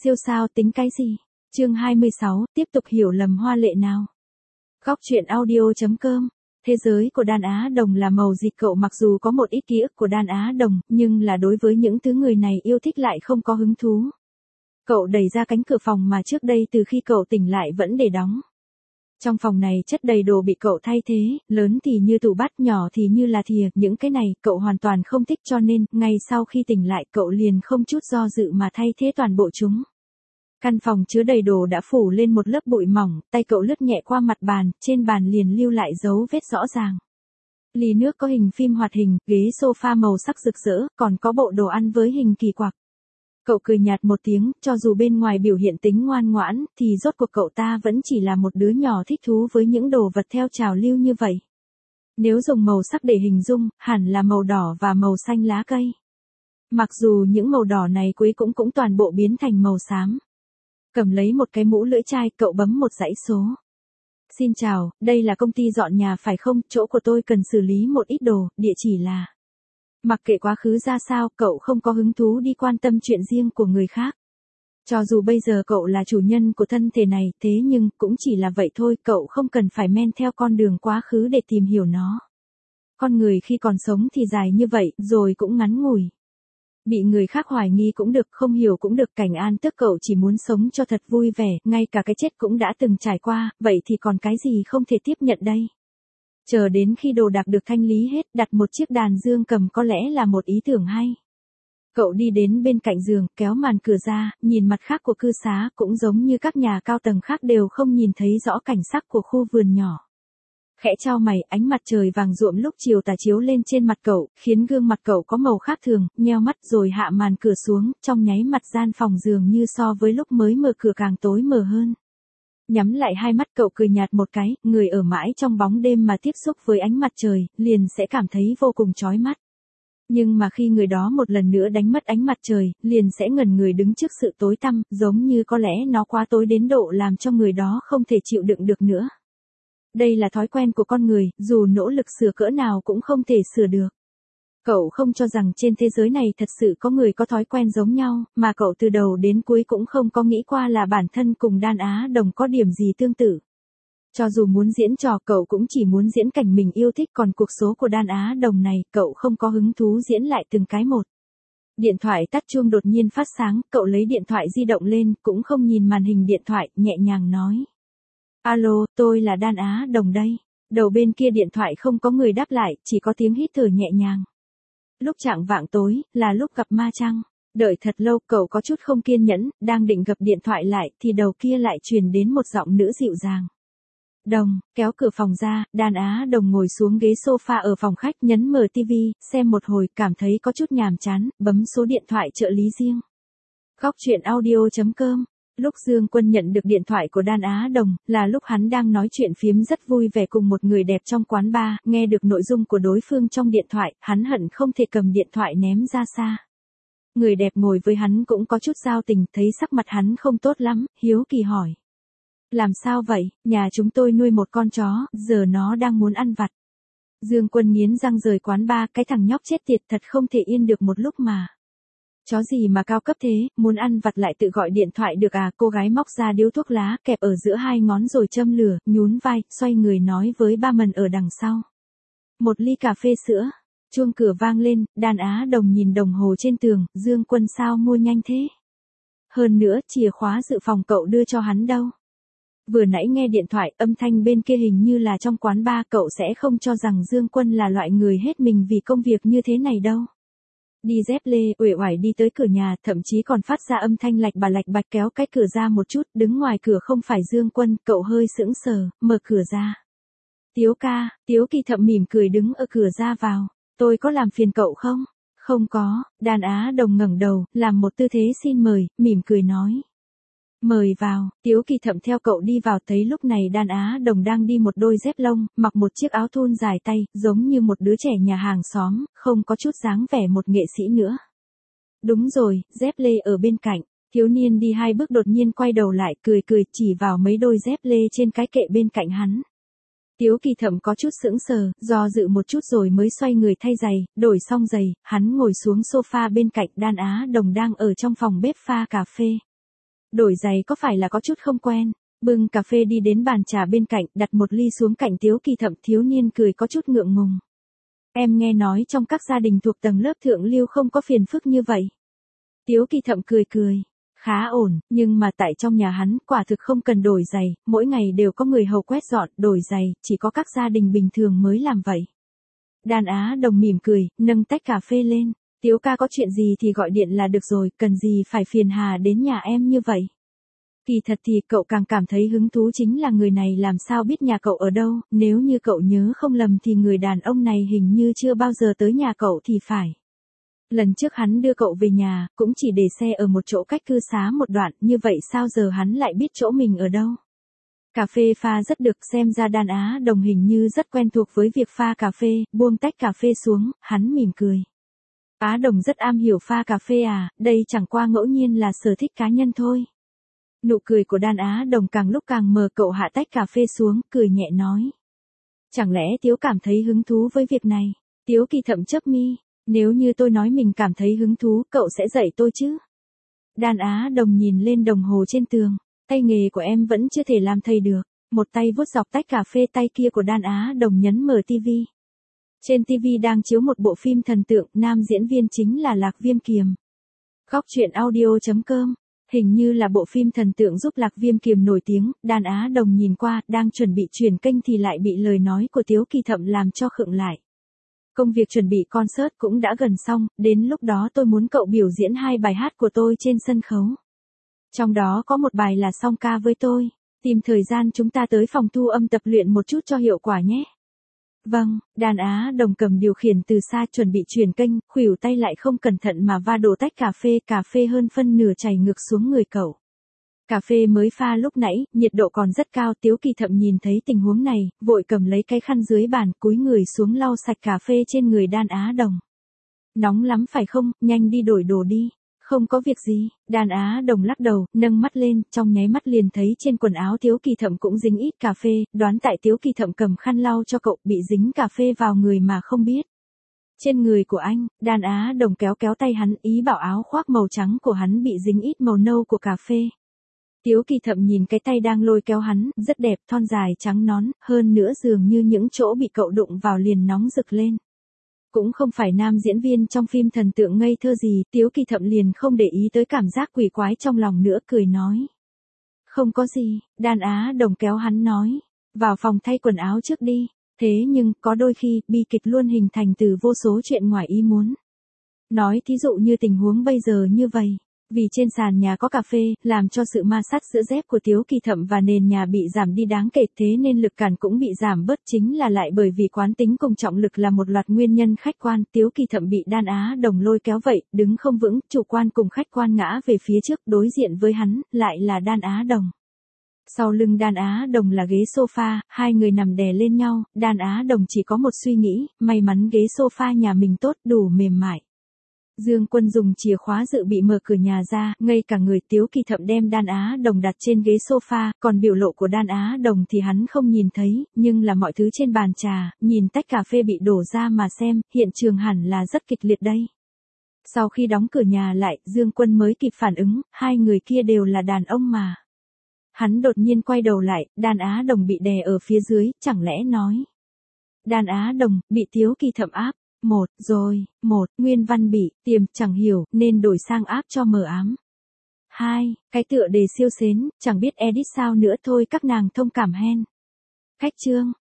siêu sao tính cái gì? Chương 26, tiếp tục hiểu lầm hoa lệ nào. Góc truyện audio.com. Thế giới của đàn Á Đồng là màu gì? Cậu mặc dù có một ít ký ức của đàn Á Đồng, nhưng là đối với những thứ người này yêu thích lại không có hứng thú. Cậu đẩy ra cánh cửa phòng mà trước đây từ khi cậu tỉnh lại vẫn để đóng. Trong phòng này chất đầy đồ bị cậu thay thế, lớn thì như tủ bát, nhỏ thì như là thìa, những cái này cậu hoàn toàn không thích, cho nên, ngay sau khi tỉnh lại cậu liền không chút do dự mà thay thế toàn bộ chúng. Căn phòng chứa đầy đồ đã phủ lên một lớp bụi mỏng, tay cậu lướt nhẹ qua mặt bàn, trên bàn liền lưu lại dấu vết rõ ràng. Ly nước có hình phim hoạt hình, ghế sofa màu sắc rực rỡ, còn có bộ đồ ăn với hình kỳ quặc. Cậu cười nhạt một tiếng, cho dù bên ngoài biểu hiện tính ngoan ngoãn, thì rốt cuộc cậu ta vẫn chỉ là một đứa nhỏ thích thú với những đồ vật theo trào lưu như vậy. Nếu dùng màu sắc để hình dung, hẳn là màu đỏ và màu xanh lá cây. Mặc dù những màu đỏ này cuối cũng toàn bộ biến thành màu xám. Cầm lấy một cái mũ lưỡi chai, cậu bấm một dãy số. Xin chào, đây là công ty dọn nhà phải không? Chỗ của tôi cần xử lý một ít đồ, địa chỉ là... Mặc kệ quá khứ ra sao, cậu không có hứng thú đi quan tâm chuyện riêng của người khác. Cho dù bây giờ cậu là chủ nhân của thân thể này, thế nhưng cũng chỉ là vậy thôi, cậu không cần phải men theo con đường quá khứ để tìm hiểu nó. Con người khi còn sống thì dài như vậy, rồi cũng ngắn ngủi. Bị người khác hoài nghi cũng được, không hiểu cũng được, Cảnh An tức cậu chỉ muốn sống cho thật vui vẻ, ngay cả cái chết cũng đã từng trải qua, vậy thì còn cái gì không thể tiếp nhận đây? Chờ đến khi đồ đạc được thanh lý hết, đặt một chiếc đàn dương cầm có lẽ là một ý tưởng hay. Cậu đi đến bên cạnh giường, kéo màn cửa ra, nhìn mặt khác của cư xá, cũng giống như các nhà cao tầng khác đều không nhìn thấy rõ cảnh sắc của khu vườn nhỏ. Khẽ chau mày, ánh mặt trời vàng ruộm lúc chiều tà chiếu lên trên mặt cậu, khiến gương mặt cậu có màu khác thường, nheo mắt rồi hạ màn cửa xuống, trong nháy mặt gian phòng dường như so với lúc mới mở cửa càng tối mờ hơn. Nhắm lại hai mắt cậu cười nhạt một cái, người ở mãi trong bóng đêm mà tiếp xúc với ánh mặt trời, liền sẽ cảm thấy vô cùng chói mắt. Nhưng mà khi người đó một lần nữa đánh mất ánh mặt trời, liền sẽ ngẩn người đứng trước sự tối tăm, giống như có lẽ nó quá tối đến độ làm cho người đó không thể chịu đựng được nữa. Đây là thói quen của con người, dù nỗ lực sửa cỡ nào cũng không thể sửa được. Cậu không cho rằng trên thế giới này thật sự có người có thói quen giống nhau, mà cậu từ đầu đến cuối cũng không có nghĩ qua là bản thân cùng đàn Á Đồng có điểm gì tương tự. Cho dù muốn diễn trò, cậu cũng chỉ muốn diễn cảnh mình yêu thích, còn cuộc số của đàn Á Đồng này, cậu không có hứng thú diễn lại từng cái một. Điện thoại tắt chuông đột nhiên phát sáng, cậu lấy điện thoại di động lên, cũng không nhìn màn hình điện thoại, nhẹ nhàng nói. Alo, tôi là đàn Á Đồng đây. Đầu bên kia điện thoại không có người đáp lại, chỉ có tiếng hít thở nhẹ nhàng. Lúc chạng vạng tối, là lúc gặp ma chăng? Đợi thật lâu, cậu có chút không kiên nhẫn, đang định gập điện thoại lại, thì đầu kia lại truyền đến một giọng nữ dịu dàng. Đồng, kéo cửa phòng ra, đàn Á Đồng ngồi xuống ghế sofa ở phòng khách, nhấn mở tivi, xem một hồi, cảm thấy có chút nhàm chán, bấm số điện thoại trợ lý riêng. Góc truyện audio.com. Lúc Dương Quân nhận được điện thoại của đàn Á Đồng, là lúc hắn đang nói chuyện phiếm rất vui vẻ cùng một người đẹp trong quán bar, nghe được nội dung của đối phương trong điện thoại, hắn hận không thể cầm điện thoại ném ra xa. Người đẹp ngồi với hắn cũng có chút giao tình, thấy sắc mặt hắn không tốt lắm, hiếu kỳ hỏi. Làm sao vậy, nhà chúng tôi nuôi một con chó, giờ nó đang muốn ăn vặt. Dương Quân nghiến răng rời quán bar, cái thằng nhóc chết tiệt thật không thể yên được một lúc mà. Chó gì mà cao cấp thế, muốn ăn vặt lại tự gọi điện thoại được à? Cô gái móc ra điếu thuốc lá, kẹp ở giữa hai ngón rồi châm lửa, nhún vai, xoay người nói với barman ở đằng sau. Một ly cà phê sữa. Chuông cửa vang lên, đàn Á Đồng nhìn đồng hồ trên tường, Dương Quân sao mua nhanh thế? Hơn nữa, chìa khóa dự phòng cậu đưa cho hắn đâu? Vừa nãy nghe điện thoại, âm thanh bên kia hình như là trong quán bar, cậu sẽ không cho rằng Dương Quân là loại người hết mình vì công việc như thế này đâu. Đi dép lê, uể oải đi tới cửa nhà, thậm chí còn phát ra âm thanh lạch bà lạch bạch, kéo cái cửa ra một chút, đứng ngoài cửa không phải Dương Quân, cậu hơi sững sờ, mở cửa ra. Tiếu ca, Tiếu Kỳ Thậm mỉm cười đứng ở cửa ra vào. Tôi có làm phiền cậu không? Không có, đàn Á Đồng ngẩng đầu, làm một tư thế xin mời, mỉm cười nói. Mời vào, Tiếu Kỳ Thậm theo cậu đi vào, thấy lúc này đàn Á Đồng đang đi một đôi dép lông, mặc một chiếc áo thun dài tay, giống như một đứa trẻ nhà hàng xóm, không có chút dáng vẻ một nghệ sĩ nữa. Đúng rồi, dép lê ở bên cạnh, thiếu niên đi hai bước đột nhiên quay đầu lại, cười chỉ vào mấy đôi dép lê trên cái kệ bên cạnh hắn. Tiếu Kỳ Thậm có chút sững sờ, do dự một chút rồi mới xoay người thay giày, đổi xong giày, hắn ngồi xuống sofa bên cạnh, đàn Á Đồng đang ở trong phòng bếp pha cà phê. Đổi giày có phải là có chút không quen. Bưng cà phê đi đến bàn trà bên cạnh, đặt một ly xuống cạnh Tiếu Kỳ Thậm. Thiếu niên cười có chút ngượng ngùng. Em nghe nói trong các gia đình thuộc tầng lớp thượng lưu không có phiền phức như vậy. Tiếu Kỳ Thậm cười cười. Khá ổn, nhưng mà tại trong nhà hắn quả thực không cần đổi giày, mỗi ngày đều có người hầu quét dọn, đổi giày, chỉ có các gia đình bình thường mới làm vậy. Đàn Á Đồng mỉm cười, nâng tách cà phê lên. Tiếu ca có chuyện gì thì gọi điện là được rồi, cần gì phải phiền hà đến nhà em như vậy. Kỳ thật thì cậu càng cảm thấy hứng thú chính là người này làm sao biết nhà cậu ở đâu, nếu như cậu nhớ không lầm thì người đàn ông này hình như chưa bao giờ tới nhà cậu thì phải. Lần trước hắn đưa cậu về nhà, cũng chỉ để xe ở một chỗ cách cư xá một đoạn, như vậy sao giờ hắn lại biết chỗ mình ở đâu? Cà phê pha rất được, xem ra Đàn Á Đồng hình như rất quen thuộc với việc pha cà phê, buông tách cà phê xuống, hắn mỉm cười. Á Đồng rất am hiểu pha cà phê à, đây chẳng qua ngẫu nhiên là sở thích cá nhân thôi. Nụ cười của Đàn Á Đồng càng lúc càng mờ, cậu hạ tách cà phê xuống, cười nhẹ nói. Chẳng lẽ Tiếu cảm thấy hứng thú với việc này? Tiếu Kỳ Thậm chớp mi. Nếu như tôi nói mình cảm thấy hứng thú, cậu sẽ dạy tôi chứ? Đàn Á Đồng nhìn lên đồng hồ trên tường. Tay nghề của em vẫn chưa thể làm thầy được. Một tay vuốt dọc tách cà phê, tay kia của Đàn Á Đồng nhấn mở tivi. Trên tivi đang chiếu một bộ phim thần tượng, nam diễn viên chính là Lạc Viêm Kiềm. Góc truyện audio.com. Hình như là bộ phim thần tượng giúp Lạc Viêm Kiềm nổi tiếng. Đàn Á Đồng nhìn qua, đang chuẩn bị chuyển kênh thì lại bị lời nói của Tiếu Kỳ Thậm làm cho khựng lại. Công việc chuẩn bị concert cũng đã gần xong, đến lúc đó tôi muốn cậu biểu diễn 2 bài hát của tôi trên sân khấu. Trong đó có một bài là song ca với tôi. Tìm thời gian chúng ta tới phòng thu âm tập luyện một chút cho hiệu quả nhé. Vâng, Đàn Á Đồng cầm điều khiển từ xa chuẩn bị chuyển kênh, khuỷu tay lại không cẩn thận mà va đổ tách cà phê hơn phân nửa chảy ngược xuống người cậu. Cà phê mới pha lúc nãy, nhiệt độ còn rất cao. Tiếu Kỳ Thậm nhìn thấy tình huống này, vội cầm lấy cái khăn dưới bàn, cúi người xuống lau sạch cà phê trên người Đàn Á Đồng. Nóng lắm phải không, nhanh đi đổi đồ đi. Không có việc gì, Đàn Á Đồng lắc đầu, nâng mắt lên, trong nháy mắt liền thấy trên quần áo Tiếu Kỳ Thậm cũng dính ít cà phê, đoán tại Tiếu Kỳ Thậm cầm khăn lau cho cậu, bị dính cà phê vào người mà không biết. Trên người của anh, Đàn Á Đồng kéo kéo tay hắn, ý bảo áo khoác màu trắng của hắn bị dính ít màu nâu của cà phê. Tiếu Kỳ Thậm nhìn cái tay đang lôi kéo hắn, rất đẹp, thon dài trắng nõn, hơn nữa dường như những chỗ bị cậu đụng vào liền nóng rực lên. Cũng không phải nam diễn viên trong phim thần tượng ngây thơ gì, Tiếu Kỳ Thậm liền không để ý tới cảm giác quỷ quái trong lòng nữa, cười nói. Không có gì, Đàn Á Đồng kéo hắn nói. Vào phòng thay quần áo trước đi. Thế nhưng, có đôi khi, bi kịch luôn hình thành từ vô số chuyện ngoài ý muốn. Nói thí dụ như tình huống bây giờ như vậy. Vì trên sàn nhà có cà phê, làm cho sự ma sát giữa dép của Tiếu Kỳ Thậm và nền nhà bị giảm đi đáng kể, thế nên lực cản cũng bị giảm bớt, chính là lại bởi vì quán tính cùng trọng lực là một loạt nguyên nhân khách quan. Tiếu Kỳ Thậm bị Đàn Á Đồng lôi kéo vậy, đứng không vững, chủ quan cùng khách quan ngã về phía trước, đối diện với hắn, lại là Đàn Á Đồng. Sau lưng Đàn Á Đồng là ghế sofa, hai người nằm đè lên nhau, Đàn Á Đồng chỉ có một suy nghĩ, may mắn ghế sofa nhà mình tốt, đủ mềm mại. Dương Quân dùng chìa khóa dự bị mở cửa nhà ra, ngây cả người. Tiếu Kỳ Thậm đem Đàn Á Đồng đặt trên ghế sofa, còn biểu lộ của Đàn Á Đồng thì hắn không nhìn thấy, nhưng là mọi thứ trên bàn trà, nhìn tách cà phê bị đổ ra mà xem, hiện trường hẳn là rất kịch liệt đây. Sau khi đóng cửa nhà lại, Dương Quân mới kịp phản ứng, hai người kia đều là đàn ông mà. Hắn đột nhiên quay đầu lại, Đàn Á Đồng bị đè ở phía dưới, chẳng lẽ nói. Đàn Á Đồng, bị Tiếu Kỳ Thậm áp. Nguyên văn bị, tiềm, chẳng hiểu, nên đổi sang áp cho mờ ám. 2. Cái tựa đề siêu xến, chẳng biết edit sao nữa thôi, các nàng thông cảm hen. Khách chương.